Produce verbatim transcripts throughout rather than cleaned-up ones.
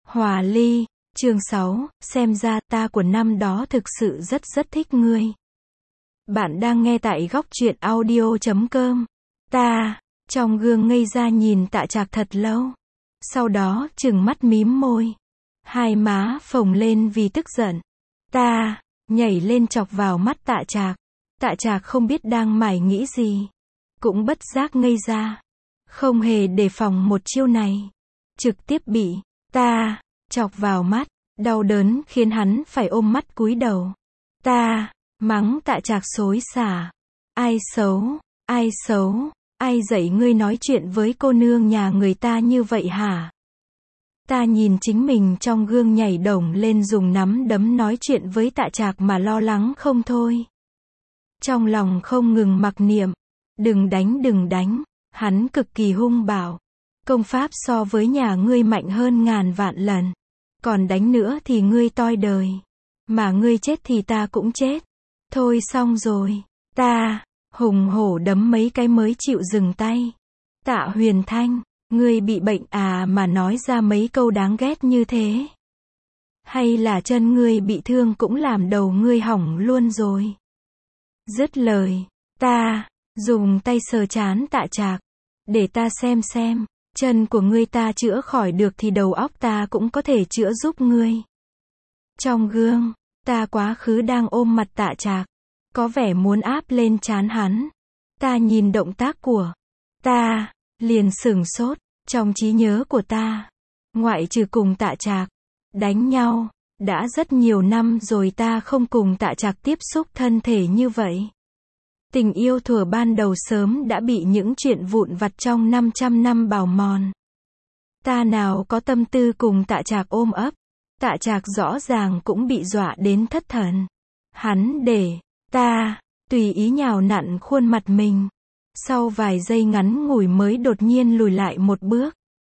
Hòa ly, chương sáu, xem ra ta của năm đó thực sự rất rất thích ngươi. Bạn đang nghe tại góc truyện audio chấm com. Ta, trong gương ngây ra nhìn Tạ Trạc thật lâu. Sau đó trừng mắt mím môi. Hai má phồng lên vì tức giận. Ta, nhảy lên chọc vào mắt Tạ Trạc. Tạ Trạc không biết đang mải nghĩ gì. Cũng bất giác ngây ra. Không hề đề phòng một chiêu này. Trực tiếp bị ta chọc vào mắt, đau đớn khiến hắn phải ôm mắt cúi đầu. Ta mắng Tạ Trạc xối xả. Ai xấu, ai xấu, ai dạy ngươi nói chuyện với cô nương nhà người ta như vậy hả? Ta nhìn chính mình trong gương nhảy đồng lên dùng nắm đấm nói chuyện với Tạ Trạc mà lo lắng không thôi. Trong lòng không ngừng mặc niệm, đừng đánh đừng đánh, hắn cực kỳ hung bạo. Công pháp so với nhà ngươi mạnh hơn ngàn vạn lần. Còn đánh nữa thì ngươi toi đời. Mà ngươi chết thì ta cũng chết. Thôi xong rồi. Ta, hùng hổ đấm mấy cái mới chịu dừng tay. Tạ Huyền Thanh, ngươi bị bệnh à mà nói ra mấy câu đáng ghét như thế? Hay là chân ngươi bị thương cũng làm đầu ngươi hỏng luôn rồi? Dứt lời, ta dùng tay sờ trán Tạ Trạc. Để ta xem xem. Chân của ngươi ta chữa khỏi được thì đầu óc ta cũng có thể chữa giúp ngươi. Trong gương, ta quá khứ đang ôm mặt Tạ Trạc. Có vẻ muốn áp lên trán hắn. Ta nhìn động tác của ta, liền sửng sốt. Trong trí nhớ của ta, ngoại trừ cùng Tạ Trạc đánh nhau, đã rất nhiều năm rồi ta không cùng Tạ Trạc tiếp xúc thân thể như vậy. Tình yêu thuở ban đầu sớm đã bị những chuyện vụn vặt trong năm trăm năm bào mòn. Ta nào có tâm tư cùng Tạ Trạc ôm ấp. Tạ Trạc rõ ràng cũng bị dọa đến thất thần. Hắn để ta tùy ý nhào nặn khuôn mặt mình. Sau vài giây ngắn ngủi mới đột nhiên lùi lại một bước.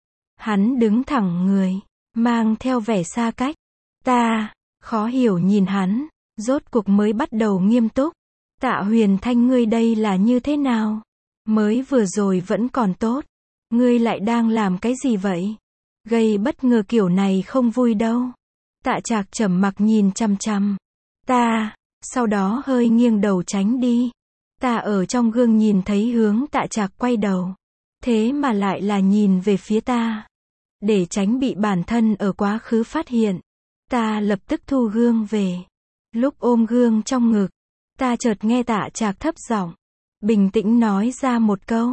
Hắn đứng thẳng người, mang theo vẻ xa cách. Ta khó hiểu nhìn hắn, rốt cuộc mới bắt đầu nghiêm túc. Tạ Huyền Thanh, ngươi đây là như thế nào? Mới vừa rồi vẫn còn tốt. Ngươi lại đang làm cái gì vậy? Gây bất ngờ kiểu này không vui đâu. Tạ Trạc trầm mặc nhìn chằm chằm ta, sau đó hơi nghiêng đầu tránh đi. Ta ở trong gương nhìn thấy hướng Tạ Trạc quay đầu. Thế mà lại là nhìn về phía ta. Để tránh bị bản thân ở quá khứ phát hiện. Ta lập tức thu gương về. Lúc ôm gương trong ngực, ta chợt nghe Tạ Trạc thấp giọng, bình tĩnh nói ra một câu.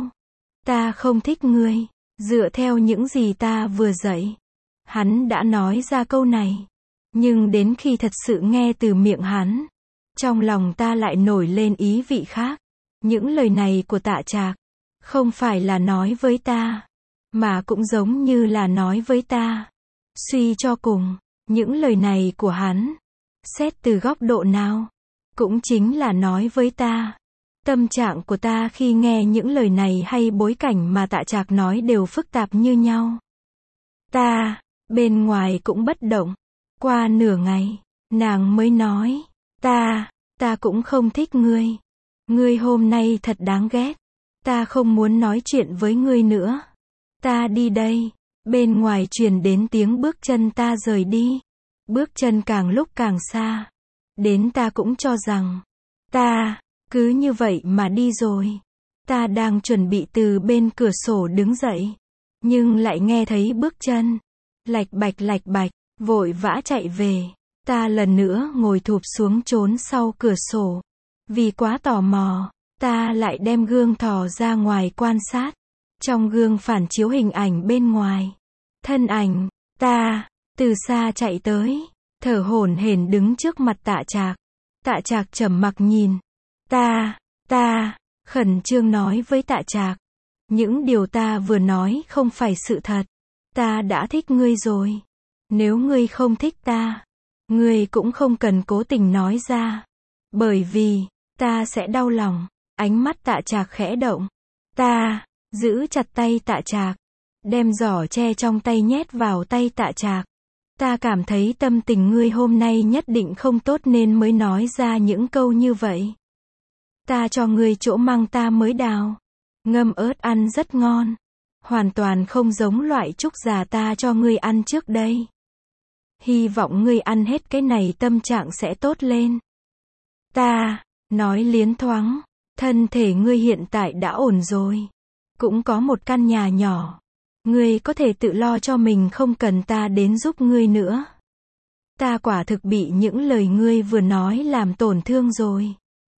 Ta không thích ngươi. Dựa theo những gì ta vừa dạy. Hắn đã nói ra câu này. Nhưng đến khi thật sự nghe từ miệng hắn, trong lòng ta lại nổi lên ý vị khác. Những lời này của Tạ Trạc không phải là nói với ta, mà cũng giống như là nói với ta. Suy cho cùng, những lời này của hắn, xét từ góc độ nào, cũng chính là nói với ta. Tâm trạng của ta khi nghe những lời này hay bối cảnh mà Tạ Trạc nói đều phức tạp như nhau. Ta, bên ngoài cũng bất động. Qua nửa ngày, nàng mới nói, ta, ta cũng không thích ngươi. Ngươi hôm nay thật đáng ghét. Ta không muốn nói chuyện với ngươi nữa. Ta đi đây. Bên ngoài truyền đến tiếng bước chân ta rời đi. Bước chân càng lúc càng xa. Đến ta cũng cho rằng, ta cứ như vậy mà đi rồi. Ta đang chuẩn bị từ bên cửa sổ đứng dậy. Nhưng lại nghe thấy bước chân. Lạch bạch lạch bạch, vội vã chạy về. Ta lần nữa ngồi thụp xuống trốn sau cửa sổ. Vì quá tò mò, ta lại đem gương thò ra ngoài quan sát. Trong gương phản chiếu hình ảnh bên ngoài. Thân ảnh, ta, từ xa chạy tới. Thở hổn hển đứng trước mặt Tạ Trạc. Tạ Trạc trầm mặc nhìn. Ta, ta, khẩn trương nói với Tạ Trạc. Những điều ta vừa nói không phải sự thật. Ta đã thích ngươi rồi. Nếu ngươi không thích ta, ngươi cũng không cần cố tình nói ra. Bởi vì, ta sẽ đau lòng. Ánh mắt Tạ Trạc khẽ động. Ta, giữ chặt tay Tạ Trạc. Đem giỏ tre trong tay nhét vào tay Tạ Trạc. Ta cảm thấy tâm tình ngươi hôm nay nhất định không tốt nên mới nói ra những câu như vậy. Ta cho ngươi chỗ măng ta mới đào. Ngâm ớt ăn rất ngon. Hoàn toàn không giống loại trúc già ta cho ngươi ăn trước đây. Hy vọng ngươi ăn hết cái này tâm trạng sẽ tốt lên. Ta, nói liến thoáng, thân thể ngươi hiện tại đã ổn rồi. Cũng có một căn nhà nhỏ. Ngươi có thể tự lo cho mình không cần ta đến giúp ngươi nữa. Ta quả thực bị những lời ngươi vừa nói làm tổn thương rồi.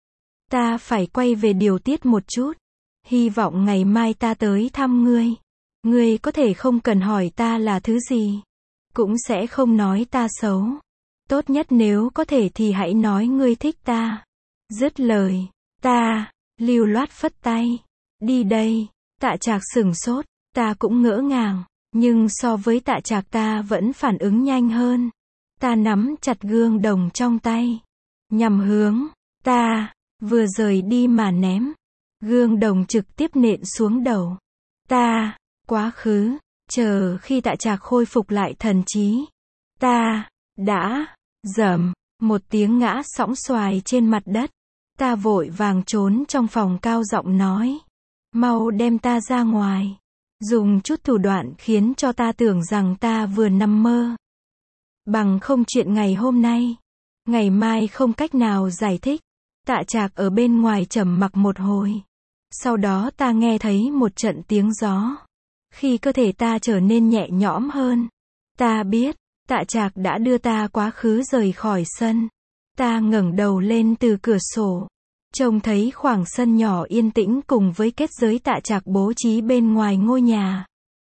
Ta phải quay về điều tiết một chút. Hy vọng ngày mai ta tới thăm ngươi. Ngươi có thể không cần hỏi ta là thứ gì. Cũng sẽ không nói ta xấu. Tốt nhất nếu có thể thì hãy nói ngươi thích ta. Dứt lời, ta, lưu loát phất tay. Đi đây. Tạ Trạc sửng sốt. Ta cũng ngỡ ngàng. Nhưng so với Tạ Trạc ta vẫn phản ứng nhanh hơn. Ta nắm chặt gương đồng trong tay. Nhằm hướng. Ta, vừa rời đi mà ném. Gương đồng trực tiếp nện xuống đầu. Ta, quá khứ. Chờ khi Tạ Trạc khôi phục lại thần trí. Ta, đã, dầm, một tiếng ngã sõng xoài trên mặt đất. Ta vội vàng trốn trong phòng cao giọng nói. Mau đem ta ra ngoài. Dùng chút thủ đoạn khiến cho ta tưởng rằng ta vừa nằm mơ. Bằng không chuyện ngày hôm nay. Ngày mai không cách nào giải thích. Tạ Trạc ở bên ngoài trầm mặc một hồi. Sau đó ta nghe thấy một trận tiếng gió. Khi cơ thể ta trở nên nhẹ nhõm hơn. Ta biết, Tạ Trạc đã đưa ta quá khứ rời khỏi sân. Ta ngẩng đầu lên từ cửa sổ. Trông thấy khoảng sân nhỏ yên tĩnh cùng với kết giới Tạ Trạc bố trí bên ngoài ngôi nhà.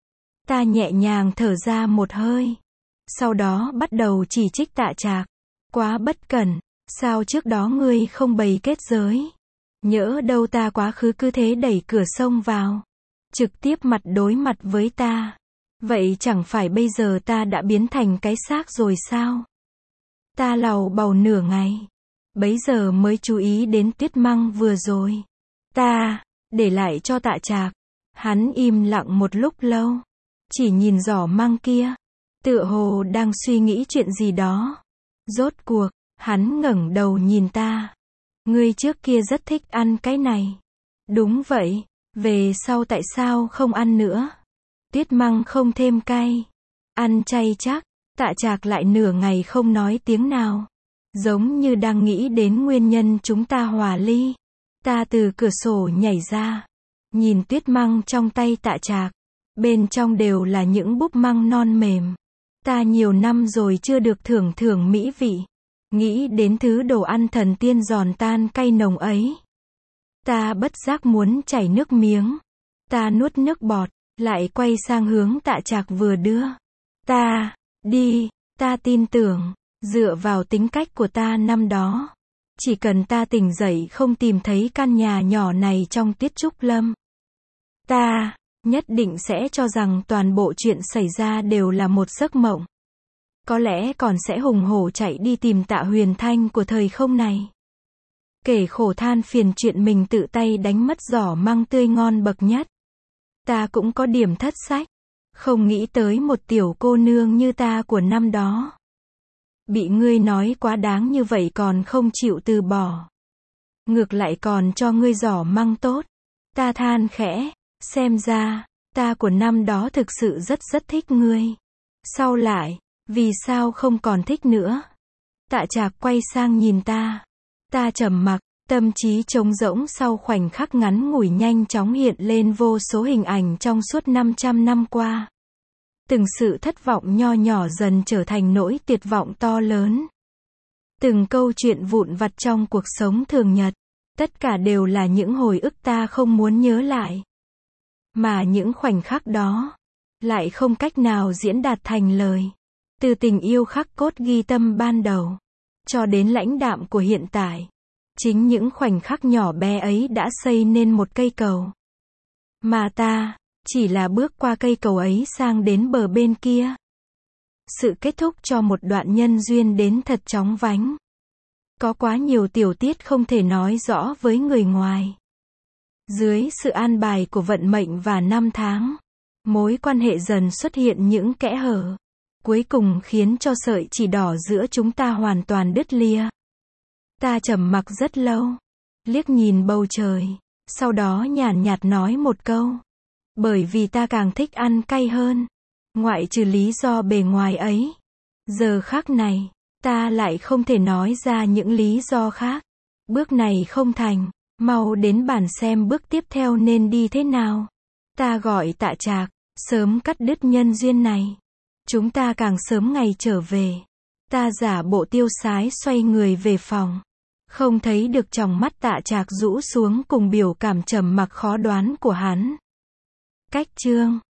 Ta nhẹ nhàng thở ra một hơi. Sau đó bắt đầu chỉ trích Tạ Trạc. Quá bất cẩn, sao trước đó ngươi không bày kết giới? Nhỡ đâu ta quá khứ cứ thế đẩy cửa xông vào. Trực tiếp mặt đối mặt với ta. Vậy chẳng phải bây giờ ta đã biến thành cái xác rồi sao? Ta lầu bầu nửa ngày. Bấy giờ mới chú ý đến Tuyết Măng vừa rồi. Ta, để lại cho Tạ Trạc. Hắn im lặng một lúc lâu. Chỉ nhìn giỏ măng kia. Tựa hồ đang suy nghĩ chuyện gì đó. Rốt cuộc, hắn ngẩng đầu nhìn ta. Ngươi trước kia rất thích ăn cái này. Đúng vậy, về sau tại sao không ăn nữa? Tuyết Măng không thêm cay. Ăn chay chắc. Tạ Trạc lại nửa ngày không nói tiếng nào. Giống như đang nghĩ đến nguyên nhân chúng ta hòa ly. Ta từ cửa sổ nhảy ra. Nhìn Tuyết Măng trong tay Tạ Trạc. Bên trong đều là những búp măng non mềm. Ta nhiều năm rồi chưa được thưởng thưởng mỹ vị. Nghĩ đến thứ đồ ăn thần tiên giòn tan cay nồng ấy. Ta bất giác muốn chảy nước miếng. Ta nuốt nước bọt, lại quay sang hướng Tạ Trạc vừa đưa. Ta, đi, ta tin tưởng, dựa vào tính cách của ta năm đó. Chỉ cần ta tỉnh dậy không tìm thấy căn nhà nhỏ này trong Tiết Trúc Lâm. Ta, nhất định sẽ cho rằng toàn bộ chuyện xảy ra đều là một giấc mộng. Có lẽ còn sẽ hùng hổ chạy đi tìm Tạ Huyền Thanh của thời không này. Kể khổ than phiền chuyện mình tự tay đánh mất giỏ măng tươi ngon bậc nhất. Ta cũng có điểm thất sách. Không nghĩ tới một tiểu cô nương như ta của năm đó. Bị ngươi nói quá đáng như vậy còn không chịu từ bỏ. Ngược lại còn cho ngươi giỏ măng tốt. Ta than khẽ, xem ra, ta của năm đó thực sự rất rất thích ngươi. Sau lại, vì sao không còn thích nữa? Tạ Trạc quay sang nhìn ta. Ta trầm mặc, tâm trí trống rỗng sau khoảnh khắc ngắn ngủi nhanh chóng hiện lên vô số hình ảnh trong suốt năm trăm năm qua. Từng sự thất vọng nho nhỏ dần trở thành nỗi tuyệt vọng to lớn. Từng câu chuyện vụn vặt trong cuộc sống thường nhật. Tất cả đều là những hồi ức ta không muốn nhớ lại. Mà những khoảnh khắc đó, lại không cách nào diễn đạt thành lời. Từ tình yêu khắc cốt ghi tâm ban đầu, cho đến lãnh đạm của hiện tại. Chính những khoảnh khắc nhỏ bé ấy đã xây nên một cây cầu. Mà ta, chỉ là bước qua cây cầu ấy sang đến bờ bên kia. Sự kết thúc cho một đoạn nhân duyên đến thật chóng vánh. Có quá nhiều tiểu tiết không thể nói rõ với người ngoài. Dưới sự an bài của vận mệnh và năm tháng, mối quan hệ dần xuất hiện những kẽ hở. Cuối cùng khiến cho sợi chỉ đỏ giữa chúng ta hoàn toàn đứt lìa. Ta trầm mặc rất lâu, liếc nhìn bầu trời, sau đó nhàn nhạt nói một câu. Bởi vì ta càng thích ăn cay hơn, ngoại trừ lý do bề ngoài ấy. Giờ khắc này, ta lại không thể nói ra những lý do khác. Bước này không thành, mau đến bản xem bước tiếp theo nên đi thế nào. Ta gọi Tạ Trạc, sớm cắt đứt nhân duyên này. Chúng ta càng sớm ngày trở về. Ta giả bộ tiêu sái xoay người về phòng. Không thấy được tròng mắt Tạ Trạc rũ xuống cùng biểu cảm trầm mặc khó đoán của hắn. Cách chương